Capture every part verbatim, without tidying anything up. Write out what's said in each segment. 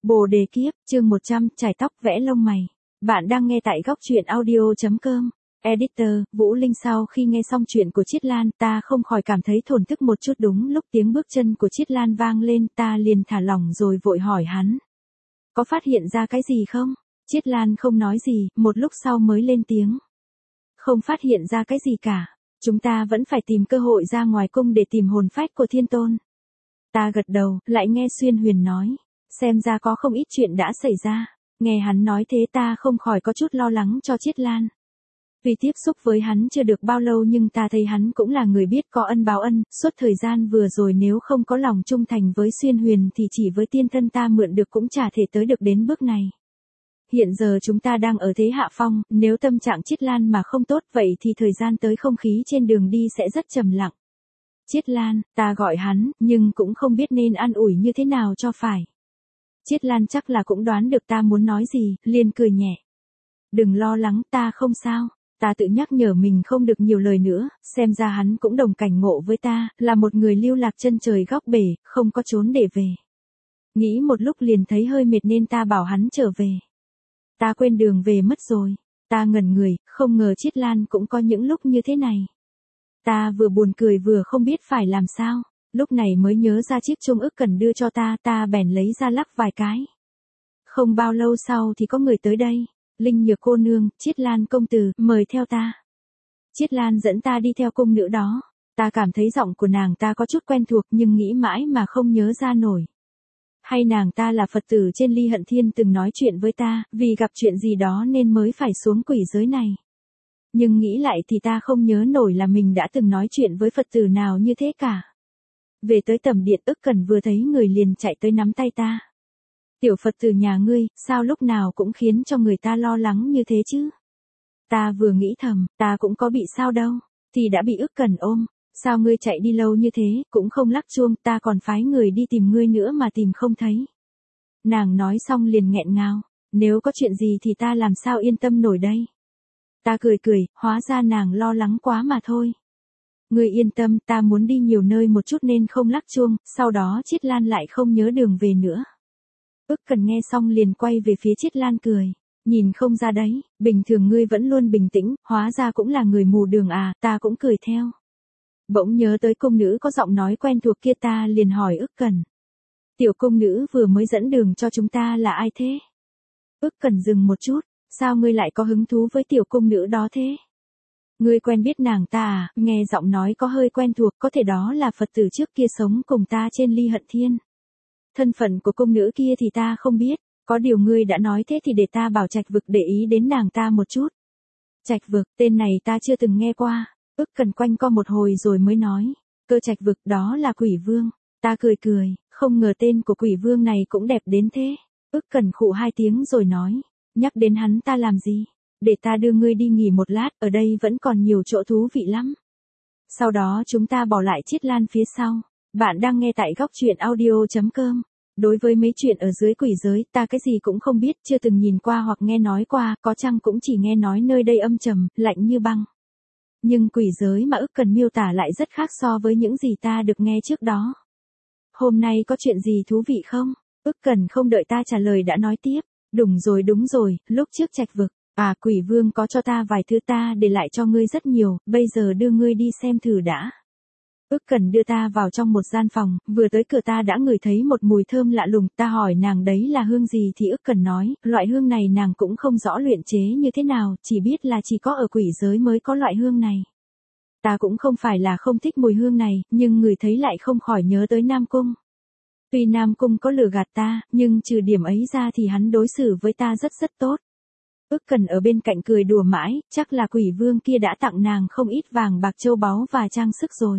Bồ đề kiếp, chương một trăm, chải tóc vẽ lông mày. Bạn đang nghe tại góc truyện audio.com. Editor, Vũ Linh. Sau khi nghe xong chuyện của Chiết Lan, ta không khỏi cảm thấy thổn thức một chút. Đúng lúc tiếng bước chân của Chiết Lan vang lên, ta liền thả lỏng rồi vội hỏi hắn. Có phát hiện ra cái gì không? Chiết Lan không nói gì, một lúc sau mới lên tiếng. Không phát hiện ra cái gì cả. Chúng ta vẫn phải tìm cơ hội ra ngoài cung để tìm hồn phách của Thiên Tôn. Ta gật đầu, lại nghe Xuyên Huyền nói. Xem ra có không ít chuyện đã xảy ra. Nghe hắn nói thế ta không khỏi có chút lo lắng cho Chiết Lan. Vì tiếp xúc với hắn chưa được bao lâu nhưng ta thấy hắn cũng là người biết có ân báo ân. Suốt thời gian vừa rồi nếu không có lòng trung thành với Xuyên Huyền thì chỉ với tiên thân ta mượn được cũng chả thể tới được đến bước này. Hiện giờ chúng ta đang ở thế hạ phong, nếu tâm trạng Chiết Lan mà không tốt vậy thì thời gian tới không khí trên đường đi sẽ rất trầm lặng. Chiết Lan, ta gọi hắn, nhưng cũng không biết nên an ủi như thế nào cho phải. Chiết Lan chắc là cũng đoán được ta muốn nói gì, liền cười nhẹ. Đừng lo lắng, ta không sao. Ta tự nhắc nhở mình không được nhiều lời nữa, xem ra hắn cũng đồng cảnh ngộ với ta, là một người lưu lạc chân trời góc bể, không có chốn để về. Nghĩ một lúc liền thấy hơi mệt nên ta bảo hắn trở về. Ta quên đường về mất rồi. Ta ngẩn người, không ngờ Chiết Lan cũng có những lúc như thế này. Ta vừa buồn cười vừa không biết phải làm sao. Lúc này mới nhớ ra chiếc chuông ức cần đưa cho ta, ta bèn lấy ra lắc vài cái. Không bao lâu sau thì có người tới đây. Linh Nhược cô nương, Chiết Lan công tử, mời theo ta. Chiết Lan dẫn ta đi theo cung nữ đó. Ta cảm thấy giọng của nàng ta có chút quen thuộc nhưng nghĩ mãi mà không nhớ ra nổi. Hay nàng ta là Phật tử trên Ly Hận Thiên từng nói chuyện với ta, vì gặp chuyện gì đó nên mới phải xuống quỷ giới này. Nhưng nghĩ lại thì ta không nhớ nổi là mình đã từng nói chuyện với Phật tử nào như thế cả. Về tới tầm điện ức cần vừa thấy người liền chạy tới nắm tay ta. Tiểu Phật tử nhà ngươi, sao lúc nào cũng khiến cho người ta lo lắng như thế chứ? Ta vừa nghĩ thầm, ta cũng có bị sao đâu, thì đã bị ức cần ôm. Sao ngươi chạy đi lâu như thế, cũng không lắc chuông, ta còn phái người đi tìm ngươi nữa mà tìm không thấy. Nàng nói xong liền nghẹn ngào, nếu có chuyện gì thì ta làm sao yên tâm nổi đây. Ta cười cười, hóa ra nàng lo lắng quá mà thôi. Ngươi yên tâm, ta muốn đi nhiều nơi một chút nên không lắc chuông, sau đó Chiết Lan lại không nhớ đường về nữa. Ức cần nghe xong liền quay về phía Chiết Lan cười. Nhìn không ra đấy, bình thường ngươi vẫn luôn bình tĩnh, hóa ra cũng là người mù đường à, ta cũng cười theo. Bỗng nhớ tới cung nữ có giọng nói quen thuộc kia ta liền hỏi ức cần. Tiểu cung nữ vừa mới dẫn đường cho chúng ta là ai thế? Ức cần dừng một chút, sao ngươi lại có hứng thú với tiểu cung nữ đó thế? Ngươi quen biết nàng ta à, nghe giọng nói có hơi quen thuộc, có thể đó là Phật tử trước kia sống cùng ta trên Ly Hận Thiên. Thân phận của cung nữ kia thì ta không biết, có điều ngươi đã nói thế thì để ta bảo Trạch Vực để ý đến nàng ta một chút. Trạch Vực, tên này ta chưa từng nghe qua. Ức cần quanh co một hồi rồi mới nói, Cơ Trạch Vực đó là quỷ vương. Ta cười cười, không ngờ tên của quỷ vương này cũng đẹp đến thế. Ức cần khụ hai tiếng rồi nói, nhắc đến hắn ta làm gì? Để ta đưa ngươi đi nghỉ một lát, ở đây vẫn còn nhiều chỗ thú vị lắm. Sau đó chúng ta bỏ lại Chiết Lan phía sau. Bạn đang nghe tại góc truyện audio.com. Đối với mấy chuyện ở dưới quỷ giới, ta cái gì cũng không biết, chưa từng nhìn qua hoặc nghe nói qua, có chăng cũng chỉ nghe nói nơi đây âm trầm, lạnh như băng. Nhưng quỷ giới mà ức cần miêu tả lại rất khác so với những gì ta được nghe trước đó. Hôm nay có chuyện gì thú vị không? Ức cần không đợi ta trả lời đã nói tiếp. Đúng rồi đúng rồi, lúc trước Trạch Vực. À, quỷ vương có cho ta vài thứ ta để lại cho ngươi rất nhiều, bây giờ đưa ngươi đi xem thử đã. Ức cần đưa ta vào trong một gian phòng, vừa tới cửa ta đã ngửi thấy một mùi thơm lạ lùng, ta hỏi nàng đấy là hương gì thì ức cần nói, loại hương này nàng cũng không rõ luyện chế như thế nào, chỉ biết là chỉ có ở quỷ giới mới có loại hương này. Ta cũng không phải là không thích mùi hương này, nhưng người thấy lại không khỏi nhớ tới Nam Cung. Tuy Nam Cung có lừa gạt ta, nhưng trừ điểm ấy ra thì hắn đối xử với ta rất rất tốt. Ức cần ở bên cạnh cười đùa mãi, chắc là quỷ vương kia đã tặng nàng không ít vàng bạc châu báu và trang sức rồi.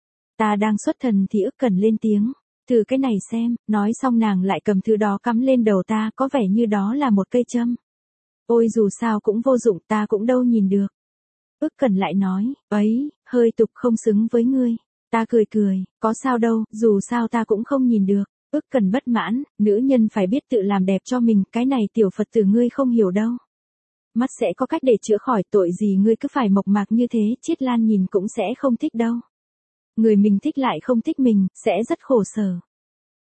Ta đang xuất thần thì ức cần lên tiếng, từ cái này xem, nói xong nàng lại cầm thứ đó cắm lên đầu ta, có vẻ như đó là một cây châm. Ôi dù sao cũng vô dụng, ta cũng đâu nhìn được. Ức cần lại nói, ấy, hơi tục không xứng với ngươi. Ta cười cười, có sao đâu, dù sao ta cũng không nhìn được. Ức cần bất mãn, nữ nhân phải biết tự làm đẹp cho mình, cái này tiểu Phật tử ngươi không hiểu đâu. Mắt sẽ có cách để chữa khỏi, tội gì ngươi cứ phải mộc mạc như thế, Chiết Lan nhìn cũng sẽ không thích đâu. Người mình thích lại không thích mình, sẽ rất khổ sở.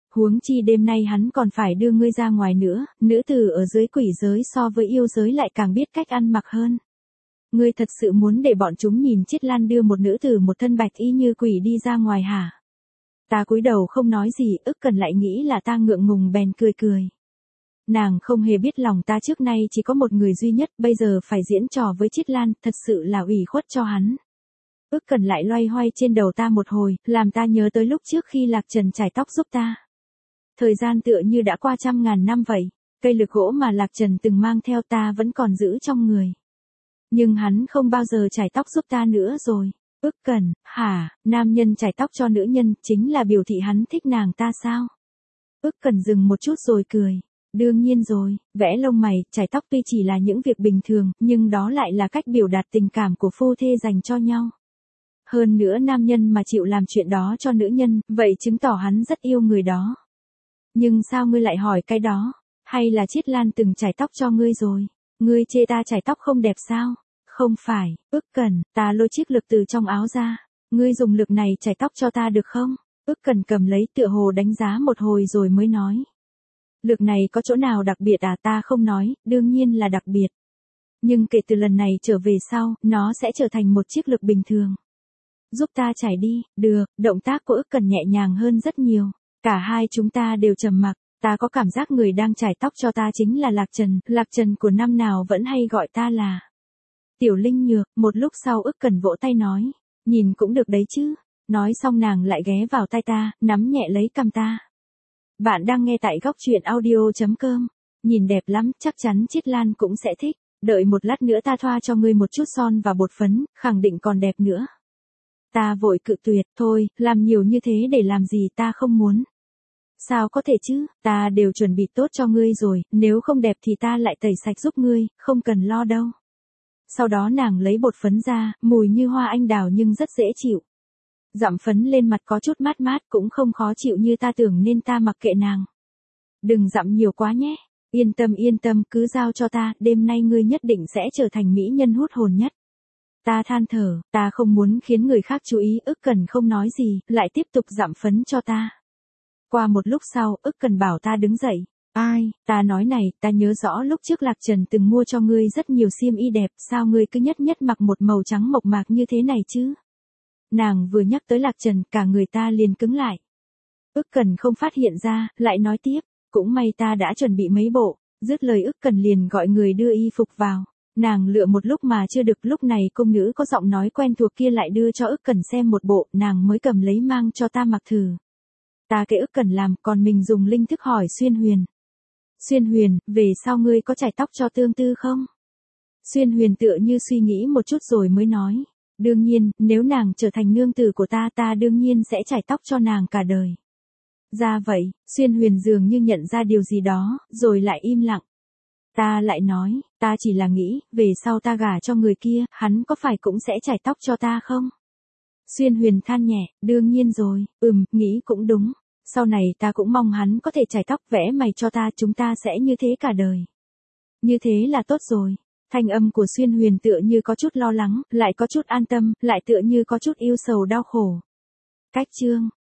huống chi đêm nay hắn còn phải đưa ngươi ra ngoài nữa, nữ tử ở dưới quỷ giới so với yêu giới lại càng biết cách ăn mặc hơn. Ngươi thật sự muốn để bọn chúng nhìn Chiết Lan đưa một nữ tử một thân bạch y như quỷ đi ra ngoài hả? Ta cúi đầu không nói gì, ức cần lại nghĩ là ta ngượng ngùng bèn cười cười. Nàng không hề biết lòng ta trước nay chỉ có một người duy nhất, bây giờ phải diễn trò với Chiết Lan, thật sự là ủy khuất cho hắn. Ức cần lại loay hoay trên đầu ta một hồi, làm ta nhớ tới lúc trước khi Lạc Trần chải tóc giúp ta. Thời gian tựa như đã qua trăm ngàn năm vậy, cây lược gỗ mà Lạc Trần từng mang theo ta vẫn còn giữ trong người. Nhưng hắn không bao giờ chải tóc giúp ta nữa rồi. Ức cần, hả, nam nhân chải tóc cho nữ nhân chính là biểu thị hắn thích nàng ta sao? Ức cần dừng một chút rồi cười. Đương nhiên rồi, vẽ lông mày, chải tóc tuy chỉ là những việc bình thường, nhưng đó lại là cách biểu đạt tình cảm của phu thê dành cho nhau. Hơn nữa nam nhân mà chịu làm chuyện đó cho nữ nhân, vậy chứng tỏ hắn rất yêu người đó. Nhưng sao ngươi lại hỏi cái đó? Hay là Chiết Lan từng chải tóc cho ngươi rồi? Ngươi chê ta chải tóc không đẹp sao? Không phải, Ức cần, ta lôi chiếc lược từ trong áo ra. Ngươi dùng lược này chải tóc cho ta được không? Ức cần cầm lấy tựa hồ đánh giá một hồi rồi mới nói. Lược này có chỗ nào đặc biệt à? Ta không nói, đương nhiên là đặc biệt. Nhưng kể từ lần này trở về sau, nó sẽ trở thành một chiếc lược bình thường. Giúp ta chải đi, được, động tác của Ức cần nhẹ nhàng hơn rất nhiều. Cả hai chúng ta đều trầm mặc, ta có cảm giác người đang chải tóc cho ta chính là Lạc Trần, Lạc Trần của năm nào vẫn hay gọi ta là Tiểu Linh Nhược. Một lúc sau Ức cần vỗ tay nói, nhìn cũng được đấy chứ. Nói xong nàng lại ghé vào tai ta, nắm nhẹ lấy cằm ta. Bạn đang nghe tại góc truyện audio chấm com. Nhìn đẹp lắm, chắc chắn Chiết Lan cũng sẽ thích. Đợi một lát nữa ta thoa cho ngươi một chút son và bột phấn, khẳng định còn đẹp nữa. Ta vội cự tuyệt, thôi, làm nhiều như thế để làm gì, ta không muốn. Sao có thể chứ, ta đều chuẩn bị tốt cho ngươi rồi, nếu không đẹp thì ta lại tẩy sạch giúp ngươi, không cần lo đâu. Sau đó nàng lấy bột phấn ra, mùi như hoa anh đào nhưng rất dễ chịu. Dặm phấn lên mặt có chút mát mát cũng không khó chịu như ta tưởng nên ta mặc kệ nàng. Đừng dặm nhiều quá nhé, yên tâm yên tâm cứ giao cho ta, đêm nay ngươi nhất định sẽ trở thành mỹ nhân hút hồn nhất. Ta than thở, ta không muốn khiến người khác chú ý, Ức cần không nói gì, lại tiếp tục dặm phấn cho ta. Qua một lúc sau, Ức cần bảo ta đứng dậy. Ai, ta nói này, ta nhớ rõ lúc trước Lạc Trần từng mua cho ngươi rất nhiều xiêm y đẹp, sao ngươi cứ nhất nhất mặc một màu trắng mộc mạc như thế này chứ? Nàng vừa nhắc tới Lạc Trần, cả người ta liền cứng lại. Ức cần không phát hiện ra, lại nói tiếp, cũng may ta đã chuẩn bị mấy bộ, dứt lời Ức cần liền gọi người đưa y phục vào. Nàng lựa một lúc mà chưa được, lúc này công nữ có giọng nói quen thuộc kia lại đưa cho Ức cần xem một bộ, nàng mới cầm lấy mang cho ta mặc thử. Ta kệ Ức cần làm, còn mình dùng linh thức hỏi Xuyên Huyền. Xuyên Huyền, về sau ngươi có chải tóc cho Tương Tư không? Xuyên Huyền tựa như suy nghĩ một chút rồi mới nói. Đương nhiên, nếu nàng trở thành nương tử của ta, ta đương nhiên sẽ chải tóc cho nàng cả đời. Ra vậy, Xuyên Huyền dường như nhận ra điều gì đó, rồi lại im lặng. Ta lại nói, ta chỉ là nghĩ, về sau ta gả cho người kia, hắn có phải cũng sẽ chải tóc cho ta không? Xuyên Huyền than nhẹ, đương nhiên rồi, ừm, nghĩ cũng đúng. Sau này ta cũng mong hắn có thể chải tóc vẽ mày cho ta, chúng ta sẽ như thế cả đời. Như thế là tốt rồi. Thanh âm của Xuyên Huyền tựa như có chút lo lắng, lại có chút an tâm, lại tựa như có chút yêu sầu đau khổ. Cách chương